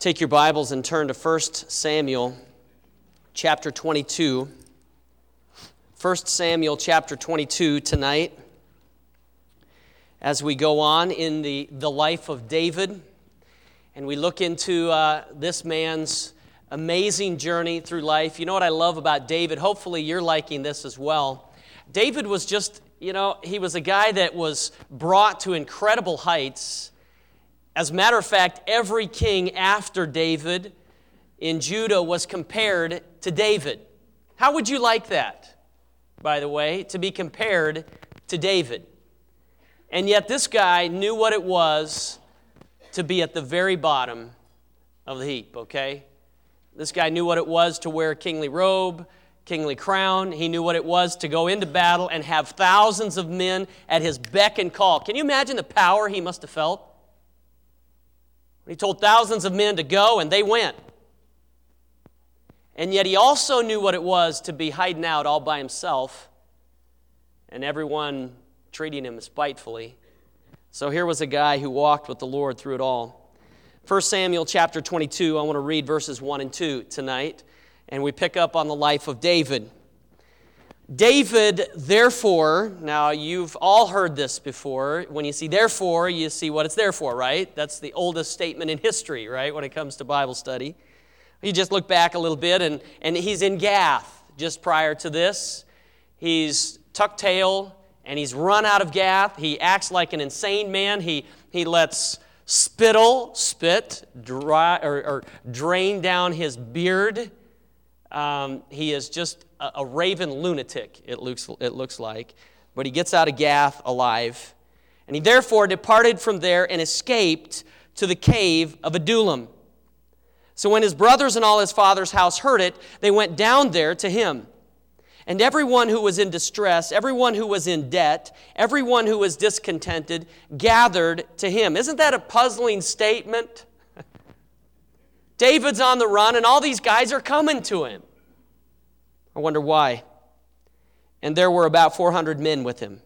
Take your Bibles and turn to 1 Samuel chapter 22. 1 Samuel chapter 22 tonight as we go on in the life of David and we look into this man's amazing journey through life. You know what I love about David? Hopefully you're liking this as well. David was just, he was a guy that was brought to incredible heights. As a matter of fact, every king after David in Judah was compared to David. How would you like that, by the way, to be compared to David? And yet this guy knew what it was to be at the very bottom of the heap, okay? This guy knew what it was to wear a kingly robe, kingly crown. He knew what it was to go into battle and have thousands of men at his beck and call. Can you imagine the power he must have felt? He told thousands of men to go, and they went. And yet he also knew what it was to be hiding out all by himself and everyone treating him spitefully. So here was a guy who walked with the Lord through it all. 1 Samuel chapter 22, I want to read verses 1 and 2 tonight, and we pick up on the life of David. David, therefore, now you've all heard this before. When you see therefore, you see what it's there for, right? That's the oldest statement in history, right, when it comes to Bible study. You just look back a little bit, and he's in Gath just prior to this. He's tucked tail, and he's run out of Gath. He acts like an insane man. He lets spit dry, or drain down his beard. He is just a raven lunatic, it looks like. But he gets out of Gath alive. And he therefore departed from there and escaped to the cave of Adullam. So when his brothers and all his father's house heard it, they went down there to him. And everyone who was in distress, everyone who was in debt, everyone who was discontented, gathered to him. Isn't that a puzzling statement? David's on the run, and all these guys are coming to him. I wonder why. And there were about 400 men with him.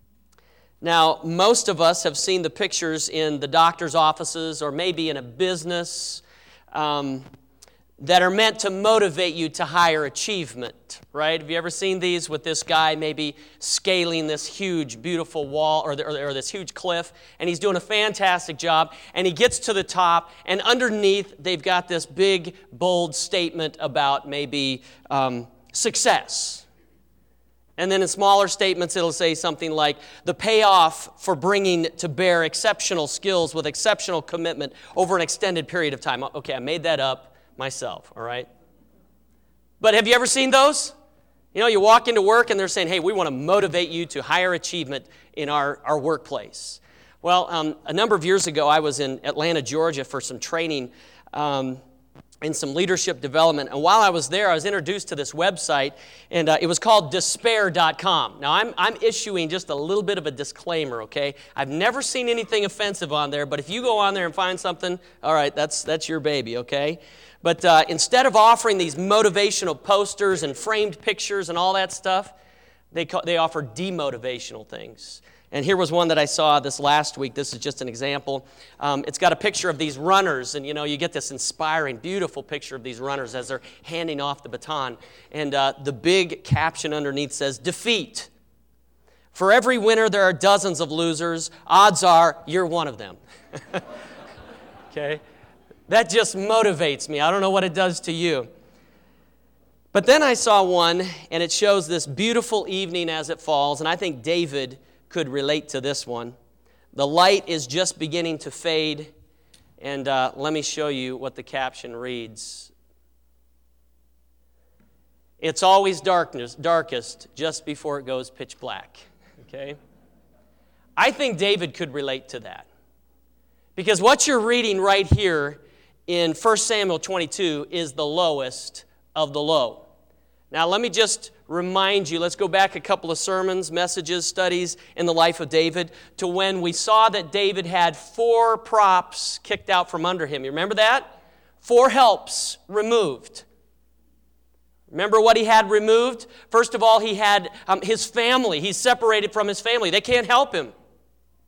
Now, most of us have seen the pictures in the doctor's offices or maybe in a business that are meant to motivate you to higher achievement, right? Have you ever seen these with this guy maybe scaling this huge, beautiful wall or this huge cliff, and he's doing a fantastic job, and he gets to the top, and underneath they've got this big, bold statement about maybe success. And then in smaller statements, it'll say something like, the payoff for bringing to bear exceptional skills with exceptional commitment over an extended period of time. Okay, I made that up myself, all right? But have you ever seen those? You walk into work and they're saying, hey, we want to motivate you to higher achievement in our workplace. Well, a number of years ago, I was in Atlanta, Georgia for some training and some leadership development. And while I was there, I was introduced to this website, and it was called despair.com. Now, I'm issuing just a little bit of a disclaimer, okay? I've never seen anything offensive on there, but if you go on there and find something, all right, that's your baby, okay? But instead of offering these motivational posters and framed pictures and all that stuff, they offer demotivational things. And here was one that I saw this last week. This is just an example. It's got a picture of these runners, and you get this inspiring, beautiful picture of these runners as they're handing off the baton. And the big caption underneath says, defeat. For every winner, there are dozens of losers. Odds are you're one of them. Okay? That just motivates me. I don't know what it does to you. But then I saw one, and it shows this beautiful evening as it falls, and I think David could relate to this one. The light is just beginning to fade, and let me show you what the caption reads. It's always darkest just before it goes pitch black. Okay? I think David could relate to that. Because what you're reading right here in 1 Samuel 22 is the lowest of the low. Now, let me just remind you, let's go back a couple of sermons, messages, studies in the life of David to when we saw that David had 4 props kicked out from under him. You remember that? 4 helps removed. Remember what he had removed? First of all, he had his family. He's separated from his family. They can't help him.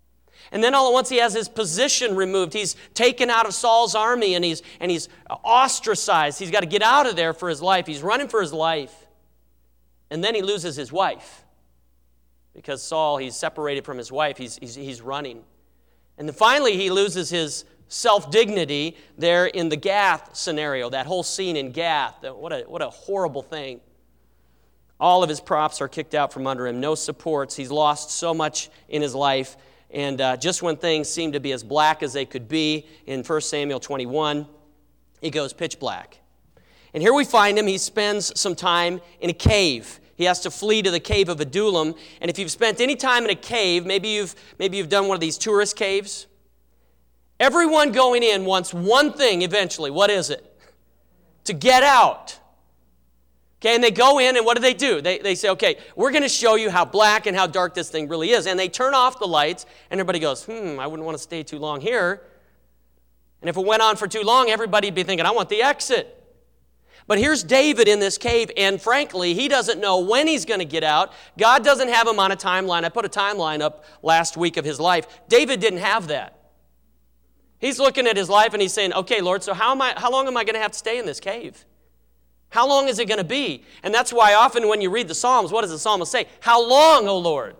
And then all at once he has his position removed. He's taken out of Saul's army and he's ostracized. He's got to get out of there for his life. He's running for his life. And then he loses his wife. Because Saul, he's separated from his wife. He's running. And then finally he loses his self-dignity there in the Gath scenario, that whole scene in Gath. What a horrible thing. All of his props are kicked out from under him, no supports. He's lost so much in his life. And just when things seem to be as black as they could be, in 1 Samuel 21, it goes pitch black. And here we find him. He spends some time in a cave. He has to flee to the cave of Adullam. And if you've spent any time in a cave, maybe you've done one of these tourist caves. Everyone going in wants one thing eventually. What is it? To get out. Okay, and they go in, and what do? They say, okay, we're going to show you how black and how dark this thing really is. And they turn off the lights, and everybody goes, I wouldn't want to stay too long here. And if it went on for too long, everybody would be thinking, I want the exit. But here's David in this cave, and frankly, he doesn't know when he's going to get out. God doesn't have him on a timeline. I put a timeline up last week of his life. David didn't have that. He's looking at his life, and he's saying, okay, Lord, so how long am I going to have to stay in this cave? How long is it going to be? And that's why often when you read the Psalms, what does the psalmist say? How long, O Lord?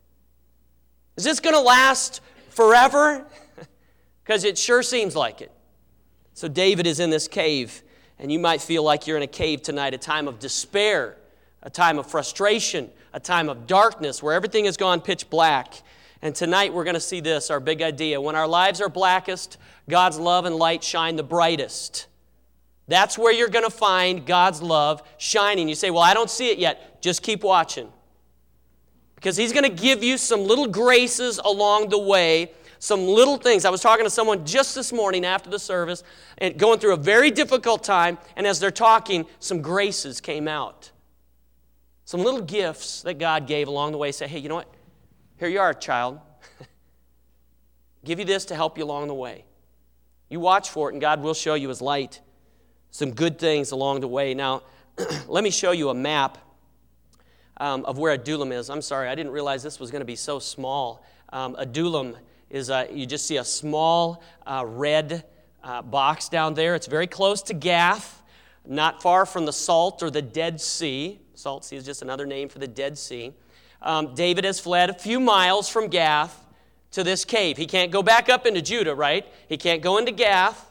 Is this going to last forever? Because it sure seems like it. So David is in this cave, and you might feel like you're in a cave tonight, a time of despair, a time of frustration, a time of darkness where everything has gone pitch black. And tonight we're going to see this, our big idea. When our lives are blackest, God's love and light shine the brightest. That's where you're going to find God's love shining. You say, well, I don't see it yet. Just keep watching. Because He's going to give you some little graces along the way, some little things. I was talking to someone just this morning after the service and going through a very difficult time, and as they're talking, some graces came out. Some little gifts that God gave along the way. Say, hey, you know what? Here you are, child. Give you this to help you along the way. You watch for it, and God will show you His light. Some good things along the way. Now, let me show you a map of where Adullam is. I'm sorry, I didn't realize this was going to be so small. Adullam is, you just see a small red box down there. It's very close to Gath, not far from the Salt or the Dead Sea. Salt Sea is just another name for the Dead Sea. David has fled a few miles from Gath to this cave. He can't go back up into Judah, right? He can't go into Gath.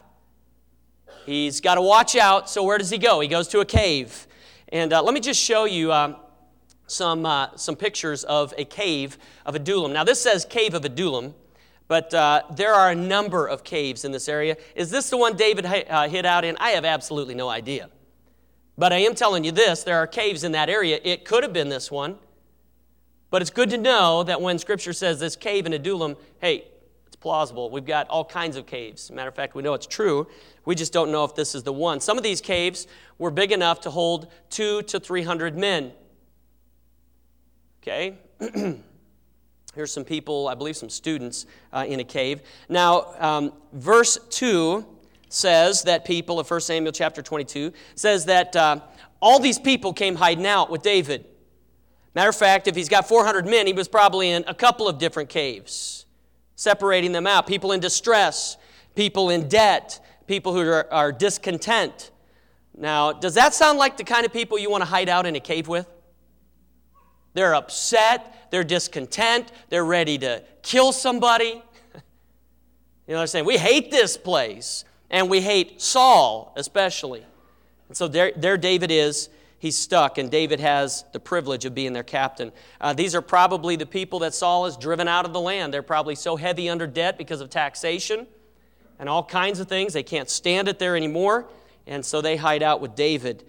He's got to watch out, so where does he go? He goes to a cave. And let me just show you some pictures of a cave of Adullam. Now, this says Cave of Adullam, but there are a number of caves in this area. Is this the one David hid out in? I have absolutely no idea. But I am telling you this, there are caves in that area. It could have been this one. But it's good to know that when Scripture says this cave in Adullam, hey, it's plausible. We've got all kinds of caves. As a matter of fact, we know it's true. We just don't know if this is the one. Some of these caves were big enough to hold 200 to 300 men. Okay? Here's some people, I believe some students in a cave. Now, verse 2 says that people of 1 Samuel chapter 22 says that all these people came hiding out with David. Matter of fact, if he's got 400 men, he was probably in a couple of different caves, separating them out. People in distress, people in debt, people who are discontent. Now, does that sound like the kind of people you want to hide out in a cave with? They're upset, they're discontent, they're ready to kill somebody. They're saying, we hate this place, and we hate Saul especially. And so there David is. He's stuck, and David has the privilege of being their captain. These are probably the people that Saul has driven out of the land. They're probably so heavy under debt because of taxation and all kinds of things. They can't stand it there anymore, and so they hide out with David.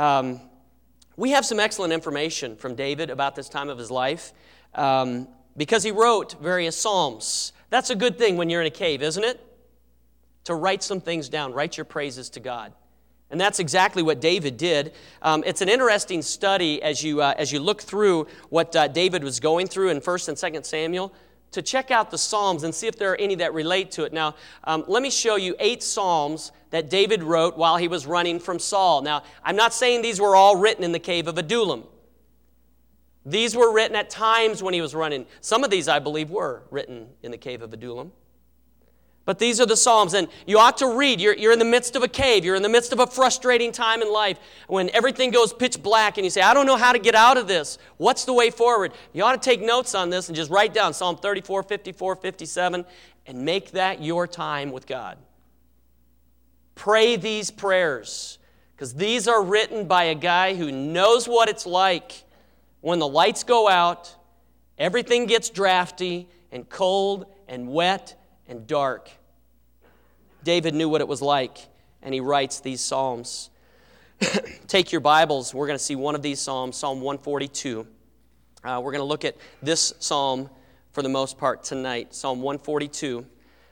We have some excellent information from David about this time of his life because he wrote various psalms. That's a good thing when you're in a cave, isn't it? To write some things down, write your praises to God. And that's exactly what David did. It's an interesting study as you look through what David was going through in 1 and 2 Samuel to check out the Psalms and see if there are any that relate to it. Now, let me show you 8 Psalms that David wrote while he was running from Saul. Now, I'm not saying these were all written in the cave of Adullam. These were written at times when he was running. Some of these, I believe, were written in the cave of Adullam. But these are the Psalms, and you ought to read. You're in the midst of a cave. You're in the midst of a frustrating time in life when everything goes pitch black and you say, I don't know how to get out of this. What's the way forward? You ought to take notes on this and just write down Psalm 34, 54, 57, and make that your time with God. Pray these prayers, because these are written by a guy who knows what it's like when the lights go out, everything gets drafty and cold and wet and dark. David knew what it was like, and he writes these Psalms. Take your Bibles. We're going to see one of these Psalms, Psalm 142. We're going to look at this Psalm for the most part tonight, Psalm 142.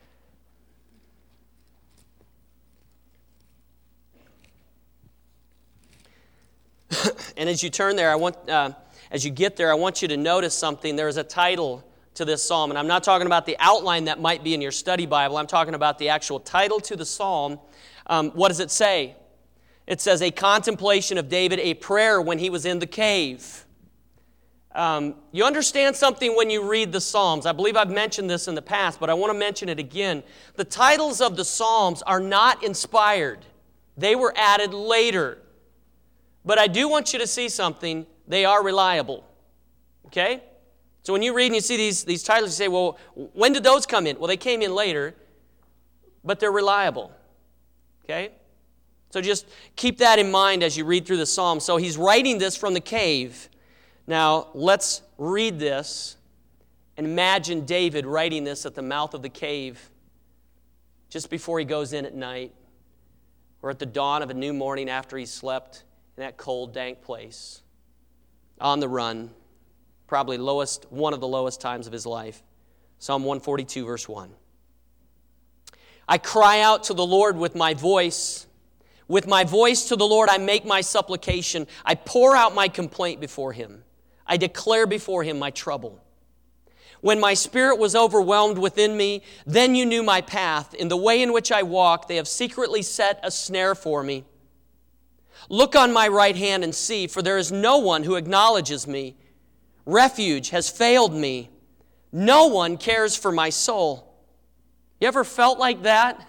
And as you turn there, as you get there, I want you to notice something. There is a title to this psalm, and I'm not talking about the outline that might be in your study Bible. I'm talking about the actual title to the psalm. What does it say? It says, a contemplation of David, a prayer when he was in the cave. You understand something when you read the Psalms. I believe I've mentioned this in the past, but I want to mention it again. The titles of the Psalms are not inspired. They were added later. But I do want you to see something. They are reliable. Okay? So when you read and you see these titles, you say, well, when did those come in? Well, they came in later, but they're reliable. Okay? So just keep that in mind as you read through the Psalm. So he's writing this from the cave. Now, let's read this and imagine David writing this at the mouth of the cave just before he goes in at night or at the dawn of a new morning after he slept in that cold, dank place, on the run, probably one of the lowest times of his life. Psalm 142, verse 1. I cry out to the Lord with my voice. With my voice to the Lord I make my supplication. I pour out my complaint before him. I declare before him my trouble. When my spirit was overwhelmed within me, then you knew my path. In the way in which I walk, they have secretly set a snare for me. Look on my right hand and see, for there is no one who acknowledges me. Refuge has failed me. No one cares for my soul. You ever felt like that?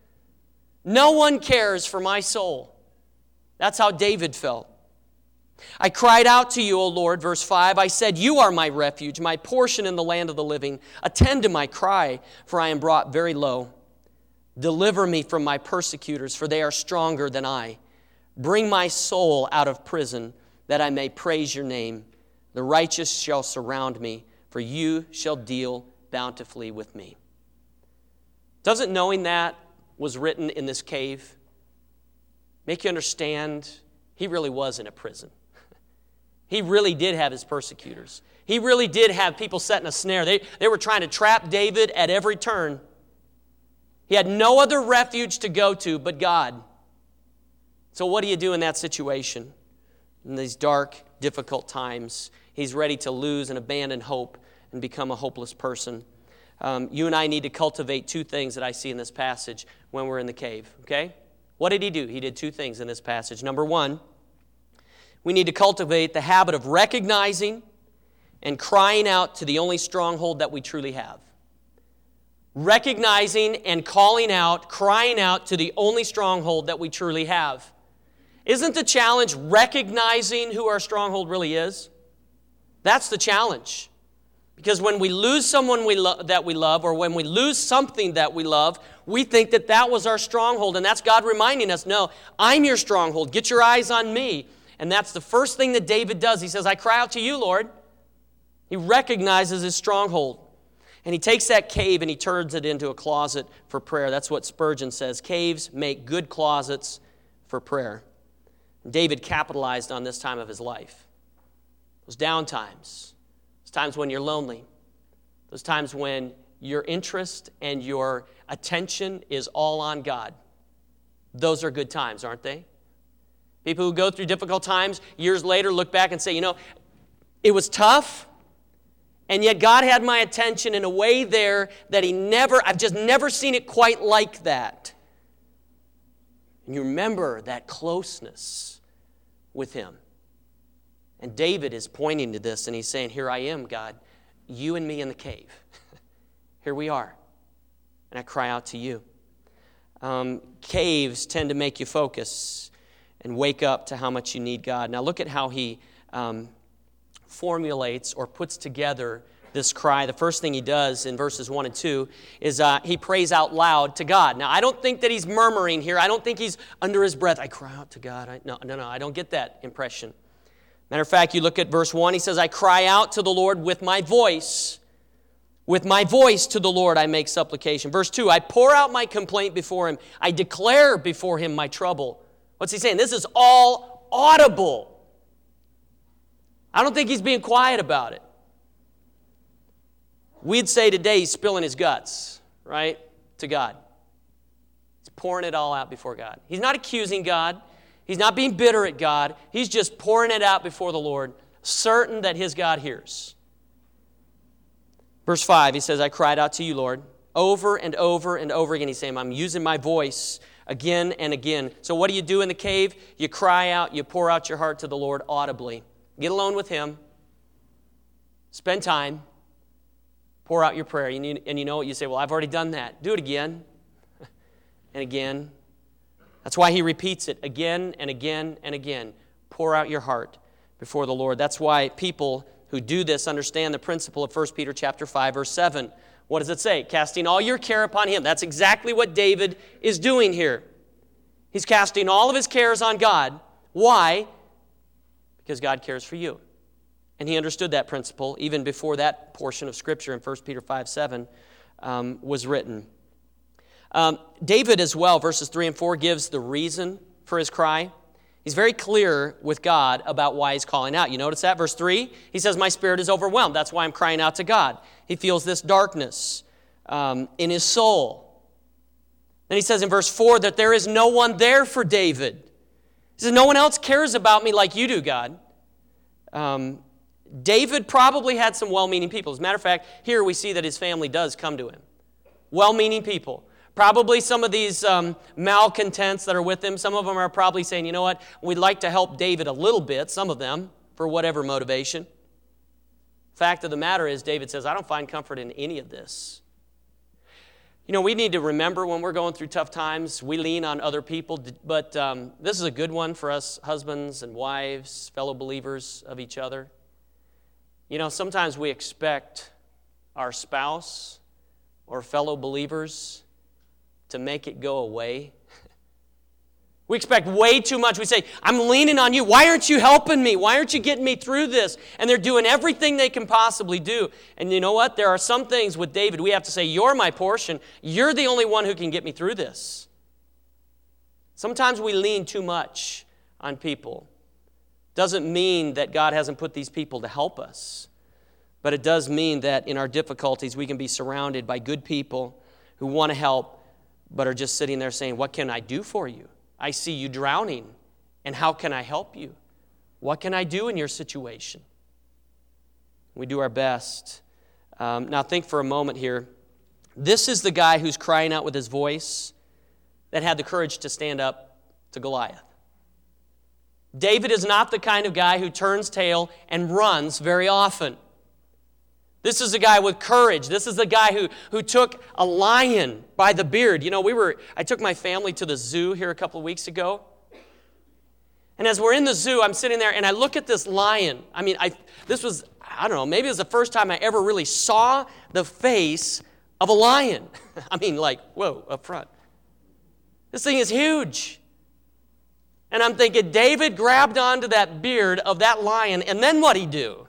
No one cares for my soul. That's how David felt. I cried out to you, O Lord, verse 5. I said, you are my refuge, my portion in the land of the living. Attend to my cry, for I am brought very low. Deliver me from my persecutors, for they are stronger than I. Bring my soul out of prison, that I may praise your name. The righteous shall surround me, for you shall deal bountifully with me. Doesn't knowing that was written in this cave make you understand he really was in a prison? He really did have his persecutors. He really did have people setting a snare. They were trying to trap David at every turn. He had no other refuge to go to but God. So what do you do in that situation? In these dark, difficult times, he's ready to lose and abandon hope and become a hopeless person. You and I need to cultivate two things that I see in this passage when we're in the cave, okay? What did he do? He did two things in this passage. Number one, we need to cultivate the habit of recognizing and crying out to the only stronghold that we truly have. Recognizing and calling out, crying out to the only stronghold that we truly have. Isn't the challenge recognizing who our stronghold really is? That's the challenge. Because when we lose someone that we love, or when we lose something that we love, we think that that was our stronghold. And that's God reminding us, no, I'm your stronghold. Get your eyes on me. And that's the first thing that David does. He says, I cry out to you, Lord. He recognizes his stronghold. And he takes that cave and he turns it into a closet for prayer. That's what Spurgeon says. Caves make good closets for prayer. David capitalized on this time of his life. Those down times. Those times when you're lonely. Those times when your interest and your attention is all on God. Those are good times, aren't they? People who go through difficult times, years later, look back and say, you know, it was tough, and yet God had my attention in a way there that I've just never seen it quite like that. And you remember that closeness with Him. And David is pointing to this, and he's saying, here I am, God, you and me in the cave. Here we are. And I cry out to you. Caves tend to make you focus and wake up to how much you need God. Now look at how he formulates or puts together this cry. The first thing he does in verses 1 and 2 is he prays out loud to God. Now, I don't think that he's murmuring here. I don't think he's under his breath. I cry out to God. No, I don't get that impression. Matter of fact, you look at verse 1. He says, I cry out to the Lord with my voice. With my voice to the Lord I make supplication. Verse 2, I pour out my complaint before him. I declare before him my trouble. What's he saying? This is all audible. I don't think he's being quiet about it. We'd say today he's spilling his guts, right, to God. He's pouring it all out before God. He's not accusing God. He's not being bitter at God. He's just pouring it out before the Lord, certain that his God hears. Verse 5, he says, I cried out to you, Lord, over and over and over again. He's saying, I'm using my voice again and again. So what do you do in the cave? You cry out, you pour out your heart to the Lord audibly. Get alone with him. Spend time. Pour out your prayer. And you know what? You say, well, I've already done that. Do it again and again. That's why he repeats it again and again and again. Pour out your heart before the Lord. That's why people who do this understand the principle of 1 Peter chapter 5, verse 7. What does it say? Casting all your care upon him. That's exactly what David is doing here. He's casting all of his cares on God. Why? Because God cares for you. And he understood that principle even before that portion of Scripture in 1 Peter 5, 7 was written. David as well, verses 3 and 4, gives the reason for his cry. He's very clear with God about why he's calling out. You notice that? Verse 3, he says, my spirit is overwhelmed. That's why I'm crying out to God. He feels this darkness in his soul. Then he says in verse 4 that there is no one there for David. He says, no one else cares about me like you do, God. David probably had some well-meaning people. As a matter of fact, here we see that his family does come to him. Well-meaning people. Probably some of these malcontents that are with him, some of them are probably saying, you know what, we'd like to help David a little bit, some of them, for whatever motivation. Fact of the matter is, David says, I don't find comfort in any of this. You know, we need to remember when we're going through tough times, we lean on other people, but this is a good one for us husbands and wives, fellow believers of each other. You know, sometimes we expect our spouse or fellow believers to make it go away. We expect way too much. We say, I'm leaning on you. Why aren't you helping me? Why aren't you getting me through this? And they're doing everything they can possibly do. And you know what? There are some things with David we have to say, you're my portion. You're the only one who can get me through this. Sometimes we lean too much on people. Doesn't mean that God hasn't put these people to help us. But it does mean that in our difficulties we can be surrounded by good people who want to help, but are just sitting there saying, what can I do for you? I see you drowning, and how can I help you? What can I do in your situation? We do our best. Now think for a moment here. This is the guy who's crying out with his voice that had the courage to stand up to Goliath. David is not the kind of guy who turns tail and runs very often. This is a guy with courage. This is the guy who took a lion by the beard. You know, I took my family to the zoo here a couple of weeks ago. And as we're in the zoo, I'm sitting there and I look at this lion. I mean, I don't know, maybe it was the first time I ever really saw the face of a lion. I mean, like, whoa, up front. This thing is huge. And I'm thinking, David grabbed onto that beard of that lion, and then what'd he do?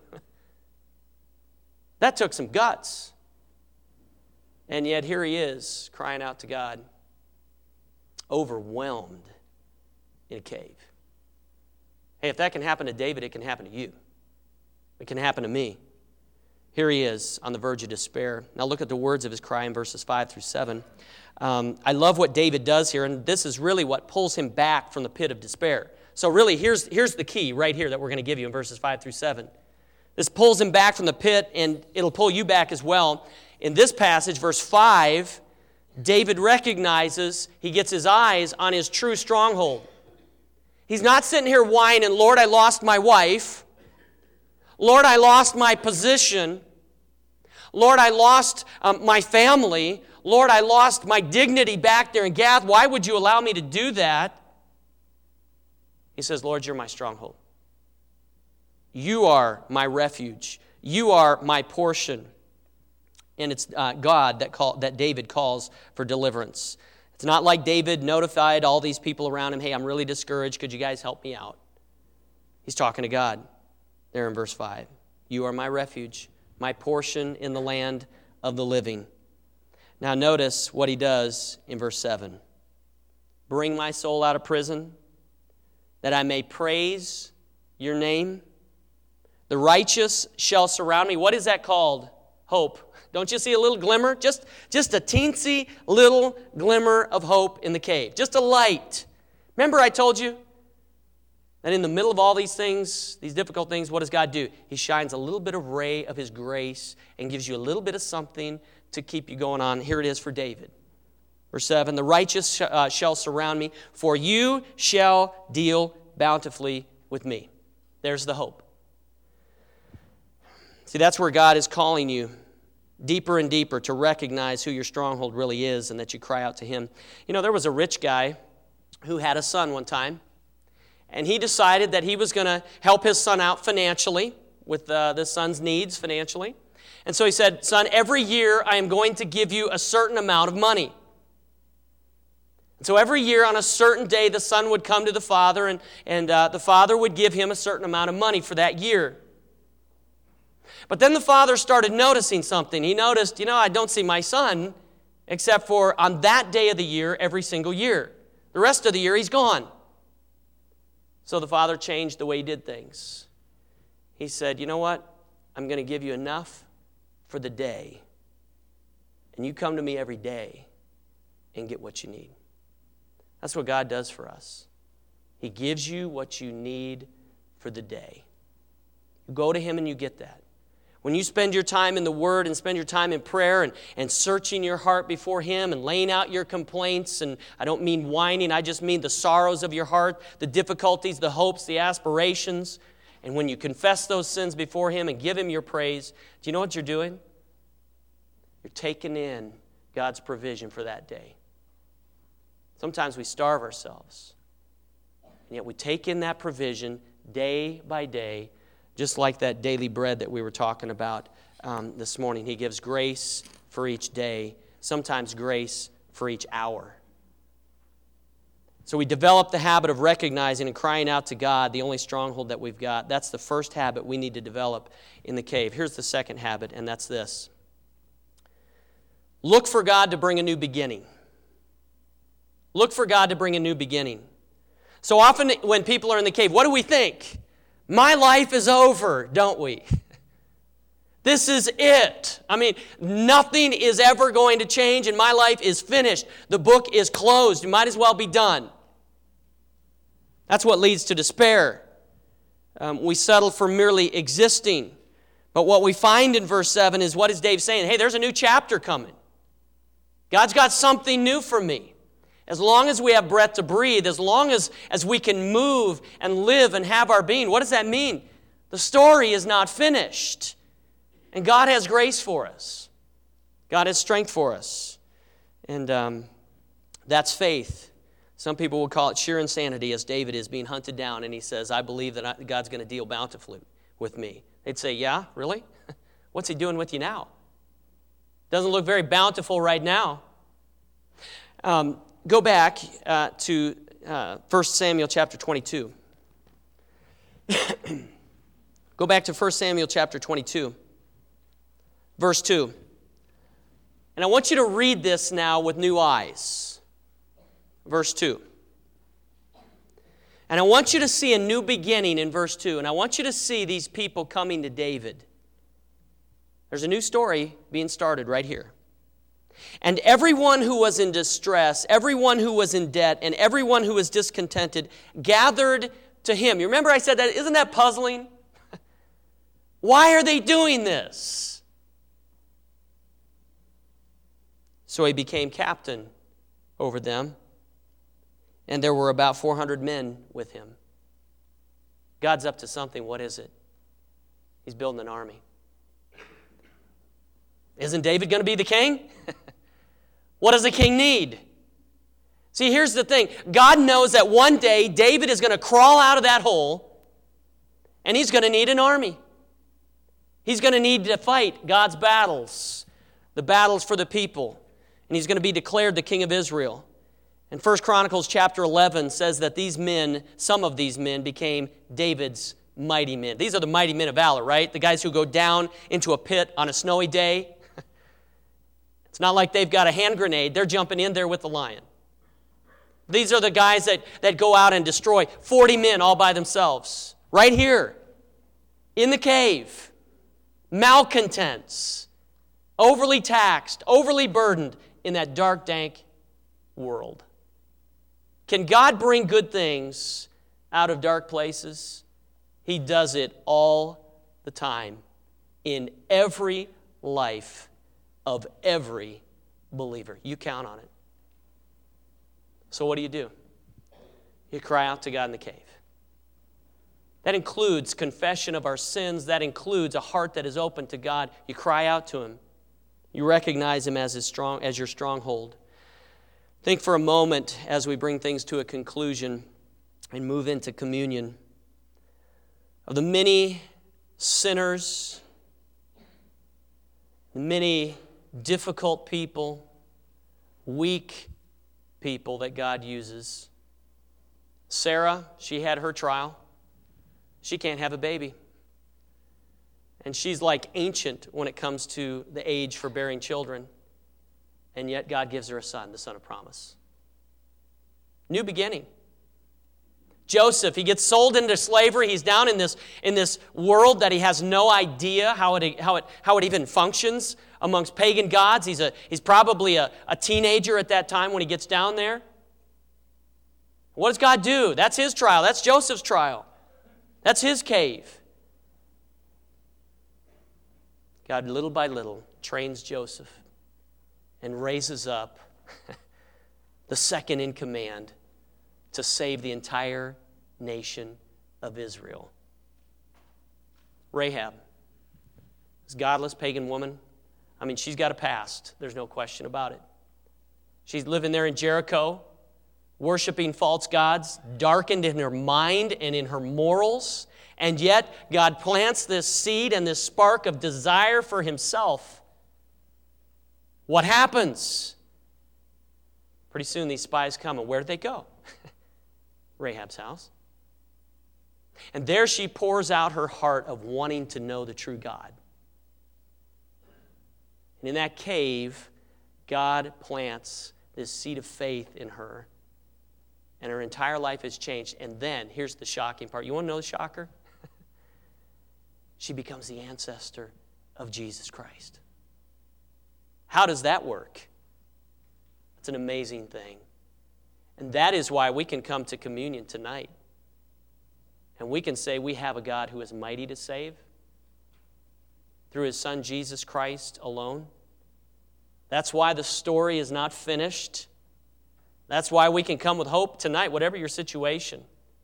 That took some guts. And yet here he is, crying out to God, overwhelmed in a cave. Hey, if that can happen to David, it can happen to you. It can happen to me. Here he is on the verge of despair. Now look at the words of his cry in verses 5 through 7. I love what David does here, and this is really what pulls him back from the pit of despair. So really, here's the key right here that we're going to give you in verses 5 through 7. This pulls him back from the pit, and it'll pull you back as well. In this passage, verse 5, David recognizes, he gets his eyes on his true stronghold. He's not sitting here whining, Lord, I lost my wife. Lord, I lost my position. Lord, I lost my family. Lord, I lost my dignity back there in Gath. Why would you allow me to do that? He says, Lord, you're my stronghold. You are my refuge. You are my portion. And it's God that David calls for deliverance. It's not like David notified all these people around him, hey, I'm really discouraged. Could you guys help me out? He's talking to God there in verse 5. You are my refuge, my portion in the land of the living. Now notice what he does in verse 7. Bring my soul out of prison, that I may praise your name. The righteous shall surround me. What is that called? Hope. Don't you see a little glimmer? Just a teensy little glimmer of hope in the cave. Just a light. Remember I told you that in the middle of all these things, these difficult things, what does God do? He shines a little bit of ray of His grace and gives you a little bit of something to keep you going on. Here it is for David. Verse 7, the righteous shall surround me, for you shall deal bountifully with me. There's the hope. See, that's where God is calling you deeper and deeper to recognize who your stronghold really is and that you cry out to Him. You know, there was a rich guy who had a son one time, and he decided that he was going to help his son out financially with the son's needs financially. And so he said, son, every year I am going to give you a certain amount of money. And so every year on a certain day, the son would come to the father, and the father would give him a certain amount of money for that year. But then the father started noticing something. He noticed, I don't see my son except for on that day of the year every single year. The rest of the year, he's gone. So the father changed the way he did things. He said, you know what? I'm going to give you enough for the day. And you come to me every day and get what you need. That's what God does for us. He gives you what you need for the day. You go to Him and you get that. When you spend your time in the Word and spend your time in prayer and searching your heart before Him and laying out your complaints, and I don't mean whining, I just mean the sorrows of your heart, the difficulties, the hopes, the aspirations, and when you confess those sins before Him and give Him your praise, do you know what you're doing? You're taking in God's provision for that day. Sometimes we starve ourselves, and yet we take in that provision day by day, just like that daily bread that we were talking about this morning. He gives grace for each day, sometimes grace for each hour. So we develop the habit of recognizing and crying out to God, the only stronghold that we've got. That's the first habit we need to develop in the cave. Here's the second habit, and that's this. Look for God to bring a new beginning. Look for God to bring a new beginning. So often when people are in the cave, what do we think? My life is over, don't we? This is it. I mean, nothing is ever going to change and my life is finished. The book is closed. You might as well be done. That's what leads to despair. We settle for merely existing. But what we find in verse 7 is, what is Dave saying? Hey, there's a new chapter coming. God's got something new for me. As long as we have breath to breathe, as long as we can move and live and have our being, what does that mean? The story is not finished. And God has grace for us. God has strength for us. And that's faith. Some people would call it sheer insanity, as David is being hunted down, and he says, I believe that God's going to deal bountifully with me. They'd say, yeah, really? What's He doing with you now? Doesn't look very bountiful right now. Go back to 1 Samuel chapter 22. Go back to 1 Samuel chapter 22, verse 2. And I want you to read this now with new eyes. Verse 2. And I want you to see a new beginning in verse 2. And I want you to see these people coming to David. There's a new story being started right here. And everyone who was in distress, everyone who was in debt, and everyone who was discontented gathered to him. You remember I said that? Isn't that puzzling? Why are they doing this? So he became captain over them, and there were about 400 men with him. God's up to something. What is it? He's building an army. Isn't David going to be the king? What does a king need? See, here's the thing. God knows that one day David is going to crawl out of that hole, and he's going to need an army. He's going to need to fight God's battles, the battles for the people, and he's going to be declared the king of Israel. And 1 Chronicles chapter 11 says that these men, some of these men, became David's mighty men. These are the mighty men of valor, right? The guys who go down into a pit on a snowy day. It's not like they've got a hand grenade. They're jumping in there with the lion. These are the guys that go out and destroy 40 men all by themselves. Right here, in the cave. Malcontents. Overly taxed, overly burdened in that dark, dank world. Can God bring good things out of dark places? He does it all the time in every life of every believer. You count on it. So what do? You cry out to God in the cave. That includes confession of our sins. That includes a heart that is open to God. You cry out to Him. You recognize Him as your stronghold. Think for a moment as we bring things to a conclusion and move into communion of the many sinners, the many difficult people, weak people that God uses. Sarah, she had her trial. She can't have a baby. And she's like ancient when it comes to the age for bearing children. And yet God gives her a son, the son of promise. New beginning. Joseph, he gets sold into slavery. He's down in this world that he has no idea how it even functions amongst pagan gods. He's probably a teenager at that time when he gets down there. What does God do? That's his trial. That's Joseph's trial. That's his cave. God, little by little, trains Joseph and raises up the second in command to save the entire nation of Israel. Rahab, this godless pagan woman, she's got a past. There's no question about it. She's living there in Jericho, worshiping false gods, darkened in her mind and in her morals, and yet God plants this seed and this spark of desire for Himself. What happens? Pretty soon these spies come, and where do they go? Rahab's house. And there she pours out her heart of wanting to know the true God. And in that cave, God plants this seed of faith in her. And her entire life has changed. And then, here's the shocking part. You want to know the shocker? She becomes the ancestor of Jesus Christ. How does that work? It's an amazing thing. And that is why we can come to communion tonight. And we can say we have a God who is mighty to save through His Son Jesus Christ alone. That's why the story is not finished. That's why we can come with hope tonight, whatever your situation.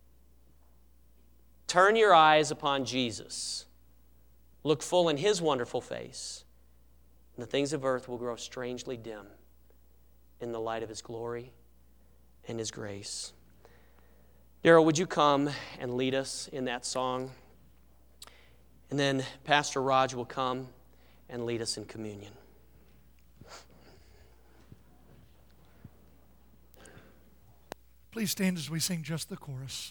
Turn your eyes upon Jesus. Look full in His wonderful face. And the things of earth will grow strangely dim in the light of His glory and His grace. Daryl, would you come and lead us in that song? And then Pastor Raj will come and lead us in communion. Please stand as we sing just the chorus.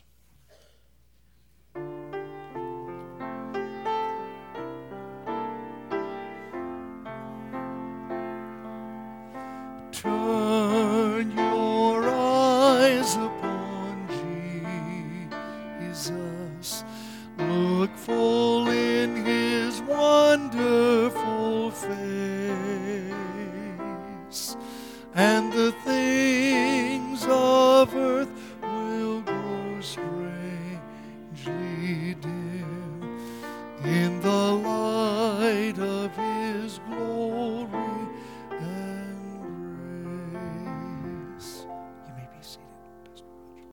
Turn your eyes upon Jesus. Look full in His wonderful face, and the things